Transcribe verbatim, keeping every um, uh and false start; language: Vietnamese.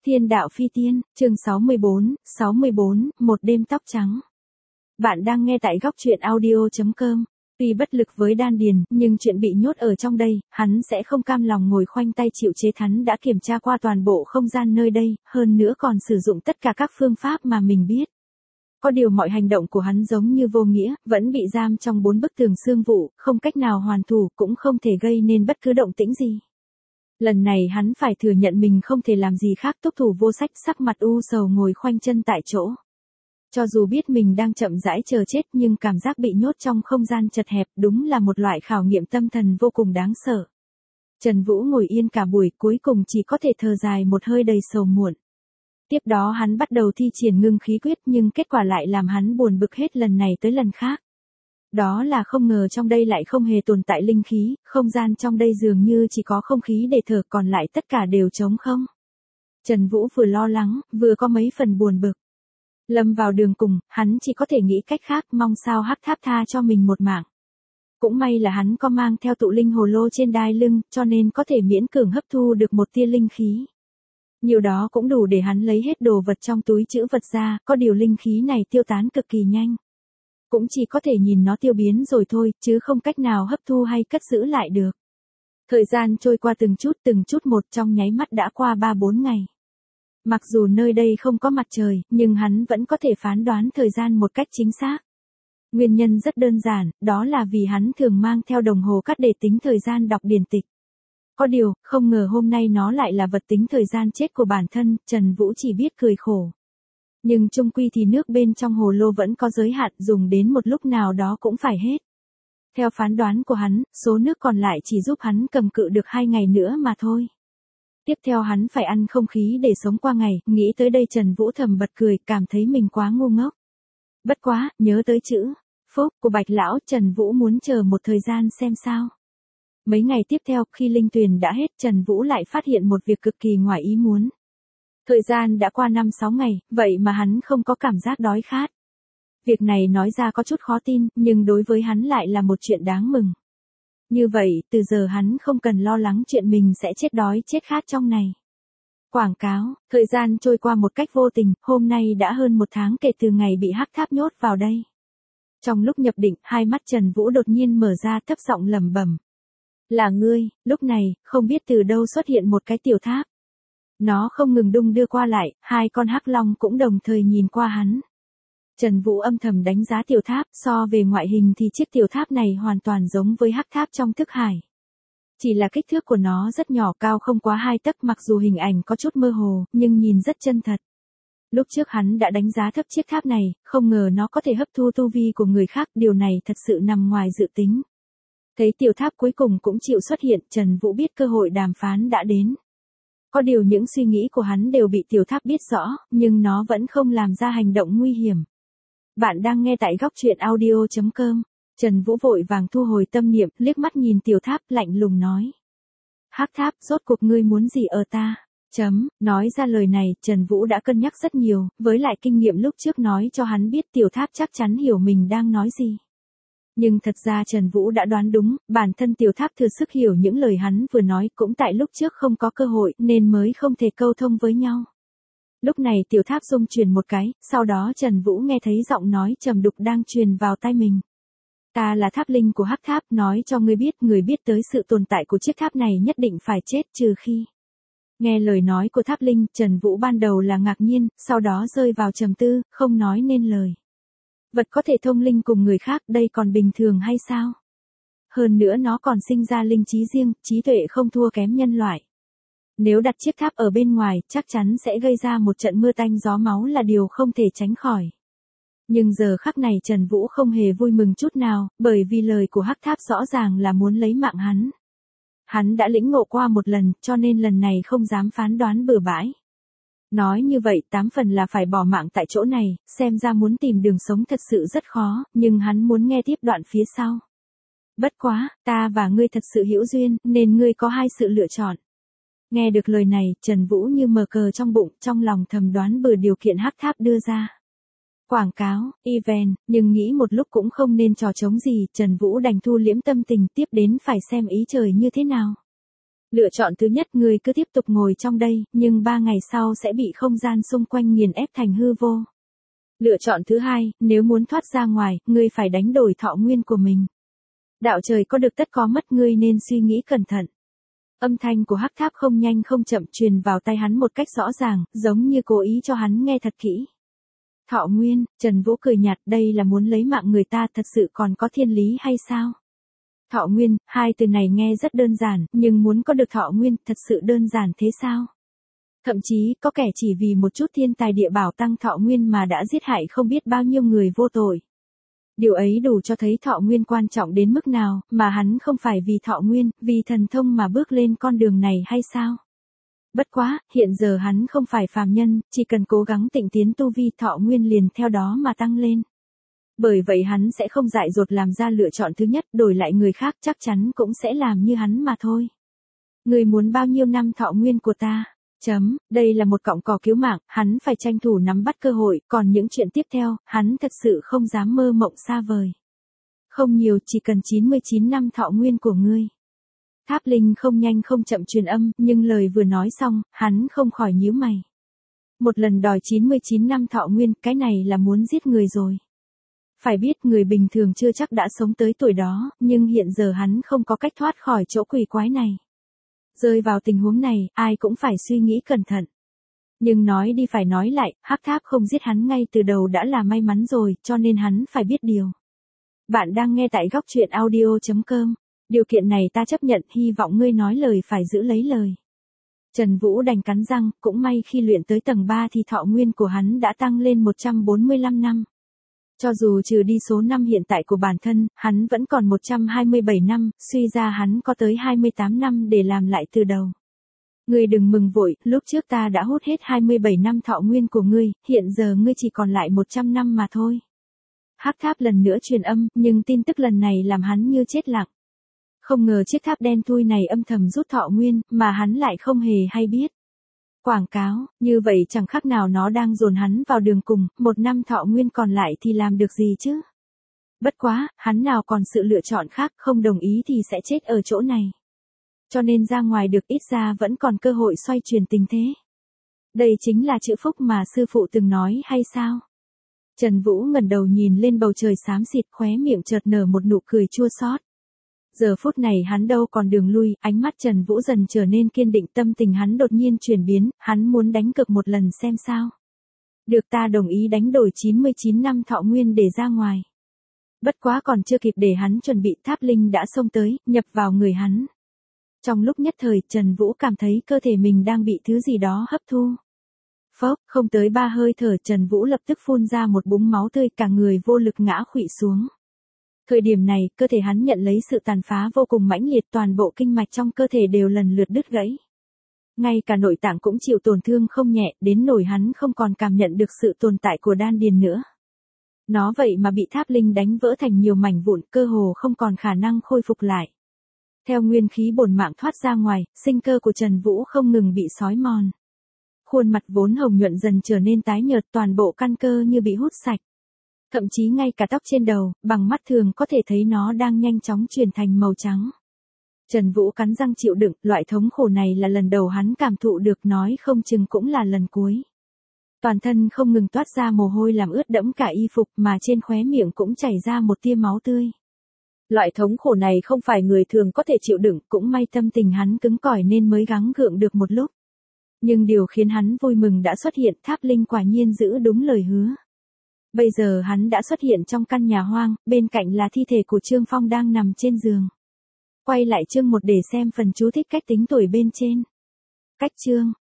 Thiên đạo phi tiên, chương sáu mươi bốn, sáu mươi bốn, một đêm tóc trắng. Bạn đang nghe tại góc truyện audio chấm com. Tuy bất lực với đan điền, nhưng chuyện bị nhốt ở trong đây, hắn sẽ không cam lòng ngồi khoanh tay chịu chết. Hắn đã kiểm tra qua toàn bộ không gian nơi đây, hơn nữa còn sử dụng tất cả các phương pháp mà mình biết. Có điều mọi hành động của hắn giống như vô nghĩa, vẫn bị giam trong bốn bức tường xương vụ, không cách nào hoàn thủ, cũng không thể gây nên bất cứ động tĩnh gì. Lần này hắn phải thừa nhận mình không thể làm gì khác. Túc Thủ Vô Sách sắc mặt u sầu ngồi khoanh chân tại chỗ. Cho dù biết mình đang chậm rãi chờ chết nhưng cảm giác bị nhốt trong không gian chật hẹp đúng là một loại khảo nghiệm tâm thần vô cùng đáng sợ. Trần Vũ ngồi yên cả buổi, cuối cùng chỉ có thể thở dài một hơi đầy sầu muộn. Tiếp đó hắn bắt đầu thi triển ngưng khí quyết, nhưng kết quả lại làm hắn buồn bực hết lần này tới lần khác. Đó là không ngờ trong đây lại không hề tồn tại linh khí, không gian trong đây dường như chỉ có không khí để thở, còn lại tất cả đều trống không. Trần Vũ vừa lo lắng, vừa có mấy phần buồn bực. Lâm vào đường cùng, hắn chỉ có thể nghĩ cách khác, mong sao Hắc Tháp tha cho mình một mạng. Cũng may là hắn có mang theo tụ linh hồ lô trên đai lưng, cho nên có thể miễn cưỡng hấp thu được một tia linh khí. Nhiều đó cũng đủ để hắn lấy hết đồ vật trong túi trữ vật ra, có điều linh khí này tiêu tán cực kỳ nhanh. Cũng chỉ có thể nhìn nó tiêu biến rồi thôi, chứ không cách nào hấp thu hay cất giữ lại được. Thời gian trôi qua từng chút từng chút một, trong nháy mắt đã qua ba bốn ngày. Mặc dù nơi đây không có mặt trời, nhưng hắn vẫn có thể phán đoán thời gian một cách chính xác. Nguyên nhân rất đơn giản, đó là vì hắn thường mang theo đồng hồ cát để tính thời gian đọc điển tịch. Có điều, không ngờ hôm nay nó lại là vật tính thời gian chết của bản thân. Trần Vũ chỉ biết cười khổ. Nhưng chung quy thì nước bên trong hồ lô vẫn có giới hạn, dùng đến một lúc nào đó cũng phải hết. Theo phán đoán của hắn, số nước còn lại chỉ giúp hắn cầm cự được hai ngày nữa mà thôi. Tiếp theo hắn phải ăn không khí để sống qua ngày, nghĩ tới đây Trần Vũ thầm bật cười, cảm thấy mình quá ngu ngốc. Bất quá, nhớ tới chữ phúc của Bạch lão, Trần Vũ muốn chờ một thời gian xem sao. Mấy ngày tiếp theo, khi linh tuyền đã hết, Trần Vũ lại phát hiện một việc cực kỳ ngoài ý muốn. Thời gian đã qua năm sáu ngày, vậy mà hắn không có cảm giác đói khát. Việc này nói ra có chút khó tin, nhưng đối với hắn lại là một chuyện đáng mừng. Như vậy, từ giờ hắn không cần lo lắng chuyện mình sẽ chết đói chết khát trong này. Quảng cáo, thời gian trôi qua một cách vô tình, hôm nay đã hơn một tháng kể từ ngày bị Hắc Tháp nhốt vào đây. Trong lúc nhập định, hai mắt Trần Vũ đột nhiên mở ra, thấp giọng lẩm bẩm. Là ngươi. Lúc này, không biết từ đâu xuất hiện một cái tiểu tháp. Nó không ngừng đung đưa qua lại, hai con hắc long cũng đồng thời nhìn qua hắn. Trần Vũ âm thầm đánh giá tiểu tháp, so về ngoại hình thì chiếc tiểu tháp này hoàn toàn giống với hắc tháp trong thức hải. Chỉ là kích thước của nó rất nhỏ, cao không quá hai tấc, mặc dù hình ảnh có chút mơ hồ, nhưng nhìn rất chân thật. Lúc trước hắn đã đánh giá thấp chiếc tháp này, không ngờ nó có thể hấp thu tu vi của người khác, điều này thật sự nằm ngoài dự tính. Thấy tiểu tháp cuối cùng cũng chịu xuất hiện, Trần Vũ biết cơ hội đàm phán đã đến. Có điều những suy nghĩ của hắn đều bị tiểu tháp biết rõ, nhưng nó vẫn không làm ra hành động nguy hiểm. Bạn đang nghe tại góc truyện audio chấm com. Trần Vũ vội vàng thu hồi tâm niệm, liếc mắt nhìn tiểu tháp, lạnh lùng nói. Hắc Tháp, rốt cuộc ngươi muốn gì ở ta? Chấm, nói ra lời này, Trần Vũ đã cân nhắc rất nhiều, với lại kinh nghiệm lúc trước nói cho hắn biết tiểu tháp chắc chắn hiểu mình đang nói gì. Nhưng thật ra Trần Vũ đã đoán đúng, bản thân tiểu tháp thừa sức hiểu những lời hắn vừa nói, cũng tại lúc trước không có cơ hội nên mới không thể câu thông với nhau. Lúc này tiểu tháp rung chuyển một cái, sau đó Trần Vũ nghe thấy giọng nói trầm đục đang truyền vào tai mình. Ta là tháp linh của Hắc Tháp, nói cho ngươi biết, người biết tới sự tồn tại của chiếc tháp này nhất định phải chết, trừ khi. Nghe lời nói của tháp linh, Trần Vũ ban đầu là ngạc nhiên, sau đó rơi vào trầm tư, không nói nên lời. Vật có thể thông linh cùng người khác, đây còn bình thường hay sao? Hơn nữa nó còn sinh ra linh trí riêng, trí tuệ không thua kém nhân loại. Nếu đặt chiếc tháp ở bên ngoài, chắc chắn sẽ gây ra một trận mưa tanh gió máu là điều không thể tránh khỏi. Nhưng giờ khắc này Trần Vũ không hề vui mừng chút nào, bởi vì lời của Hắc Tháp rõ ràng là muốn lấy mạng hắn. Hắn đã lĩnh ngộ qua một lần, cho nên lần này không dám phán đoán bừa bãi. Nói như vậy, tám phần là phải bỏ mạng tại chỗ này, xem ra muốn tìm đường sống thật sự rất khó, nhưng hắn muốn nghe tiếp đoạn phía sau. Bất quá, ta và ngươi thật sự hữu duyên, nên ngươi có hai sự lựa chọn. Nghe được lời này, Trần Vũ như mờ cờ trong bụng, trong lòng thầm đoán bừa điều kiện Hắc Tháp đưa ra. Quảng cáo, event, nhưng nghĩ một lúc cũng không nên trò trống gì, Trần Vũ đành thu liễm tâm tình, tiếp đến phải xem ý trời như thế nào. Lựa chọn thứ nhất, ngươi cứ tiếp tục ngồi trong đây, nhưng ba ngày sau sẽ bị không gian xung quanh nghiền ép thành hư vô. Lựa chọn thứ hai, nếu muốn thoát ra ngoài, ngươi phải đánh đổi thọ nguyên của mình. Đạo trời có được tất có mất, ngươi nên suy nghĩ cẩn thận. Âm thanh của Hắc Tháp không nhanh không chậm truyền vào tai hắn một cách rõ ràng, giống như cố ý cho hắn nghe thật kỹ. Thọ nguyên, Trần Vũ cười nhạt, đây là muốn lấy mạng người ta, thật sự còn có thiên lý hay sao? Thọ nguyên, hai từ này nghe rất đơn giản, nhưng muốn có được thọ nguyên, thật sự đơn giản thế sao? Thậm chí, có kẻ chỉ vì một chút thiên tài địa bảo tăng thọ nguyên mà đã giết hại không biết bao nhiêu người vô tội. Điều ấy đủ cho thấy thọ nguyên quan trọng đến mức nào, mà hắn không phải vì thọ nguyên, vì thần thông mà bước lên con đường này hay sao? Bất quá, hiện giờ hắn không phải phàm nhân, chỉ cần cố gắng tịnh tiến tu vi, thọ nguyên liền theo đó mà tăng lên. Bởi vậy hắn sẽ không dại dột làm ra lựa chọn thứ nhất, đổi lại người khác chắc chắn cũng sẽ làm như hắn mà thôi. Người muốn bao nhiêu năm thọ nguyên của ta? Chấm, đây là một cọng cỏ cứu mạng, hắn phải tranh thủ nắm bắt cơ hội, còn những chuyện tiếp theo, hắn thật sự không dám mơ mộng xa vời. Không nhiều, chỉ cần chín mươi chín năm thọ nguyên của ngươi. Tháp Linh không nhanh không chậm truyền âm, nhưng lời vừa nói xong, hắn không khỏi nhíu mày. Một lần đòi chín mươi chín năm thọ nguyên, cái này là muốn giết người rồi. Phải biết người bình thường chưa chắc đã sống tới tuổi đó, nhưng hiện giờ hắn không có cách thoát khỏi chỗ quỷ quái này. Rơi vào tình huống này, ai cũng phải suy nghĩ cẩn thận. Nhưng nói đi phải nói lại, Hắc Tháp không giết hắn ngay từ đầu đã là may mắn rồi, cho nên hắn phải biết điều. Bạn đang nghe tại góc truyện audio chấm com. Điều kiện này ta chấp nhận, hy vọng ngươi nói lời phải giữ lấy lời. Trần Vũ đành cắn răng, cũng may khi luyện tới tầng ba thì thọ nguyên của hắn đã tăng lên một trăm bốn mươi lăm năm. Cho dù trừ đi số năm hiện tại của bản thân, hắn vẫn còn một trăm hai mươi bảy năm, suy ra hắn có tới hai mươi tám năm để làm lại từ đầu. Ngươi đừng mừng vội, lúc trước ta đã hút hết hai mươi bảy năm thọ nguyên của ngươi, hiện giờ ngươi chỉ còn lại một trăm năm mà thôi. Hắc Tháp lần nữa truyền âm, nhưng tin tức lần này làm hắn như chết lặng. Không ngờ chiếc tháp đen thui này âm thầm rút thọ nguyên, mà hắn lại không hề hay biết. Quảng cáo, như vậy chẳng khác nào nó đang dồn hắn vào đường cùng, một năm thọ nguyên còn lại thì làm được gì chứ? Bất quá, hắn nào còn sự lựa chọn khác, không đồng ý thì sẽ chết ở chỗ này. Cho nên ra ngoài được, ít ra vẫn còn cơ hội xoay chuyển tình thế. Đây chính là chữ phúc mà sư phụ từng nói hay sao? Trần Vũ ngẩng đầu nhìn lên bầu trời xám xịt, khóe miệng chợt nở một nụ cười chua xót. Giờ phút này hắn đâu còn đường lui, ánh mắt Trần Vũ dần trở nên kiên định, tâm tình hắn đột nhiên chuyển biến, hắn muốn đánh cược một lần xem sao. Được, ta đồng ý đánh đổi chín mươi chín năm thọ nguyên để ra ngoài. Bất quá còn chưa kịp để hắn chuẩn bị, Tháp Linh đã xông tới, nhập vào người hắn. Trong lúc nhất thời, Trần Vũ cảm thấy cơ thể mình đang bị thứ gì đó hấp thu. Phốc, không tới ba hơi thở, Trần Vũ lập tức phun ra một búng máu tươi, cả người vô lực ngã khuỵu xuống. Thời điểm này, cơ thể hắn nhận lấy sự tàn phá vô cùng mãnh liệt, toàn bộ kinh mạch trong cơ thể đều lần lượt đứt gãy. Ngay cả nội tạng cũng chịu tổn thương không nhẹ, đến nỗi hắn không còn cảm nhận được sự tồn tại của đan điền nữa. Nó vậy mà bị Tháp Linh đánh vỡ thành nhiều mảnh vụn, cơ hồ không còn khả năng khôi phục lại. Theo nguyên khí bổn mạng thoát ra ngoài, sinh cơ của Trần Vũ không ngừng bị xói mòn. Khuôn mặt vốn hồng nhuận dần trở nên tái nhợt, toàn bộ căn cơ như bị hút sạch. Thậm chí ngay cả tóc trên đầu, bằng mắt thường có thể thấy nó đang nhanh chóng chuyển thành màu trắng. Trần Vũ cắn răng chịu đựng, loại thống khổ này là lần đầu hắn cảm thụ được, nói không chừng cũng là lần cuối. Toàn thân không ngừng toát ra mồ hôi làm ướt đẫm cả y phục, mà trên khóe miệng cũng chảy ra một tia máu tươi. Loại thống khổ này không phải người thường có thể chịu đựng, cũng may tâm tình hắn cứng cỏi nên mới gắng gượng được một lúc. Nhưng điều khiến hắn vui mừng đã xuất hiện, Tháp Linh quả nhiên giữ đúng lời hứa. Bây giờ hắn đã xuất hiện trong căn nhà hoang, bên cạnh là thi thể của Trương Phong đang nằm trên giường. Quay lại chương một để xem phần chú thích cách tính tuổi bên trên. Cách chương,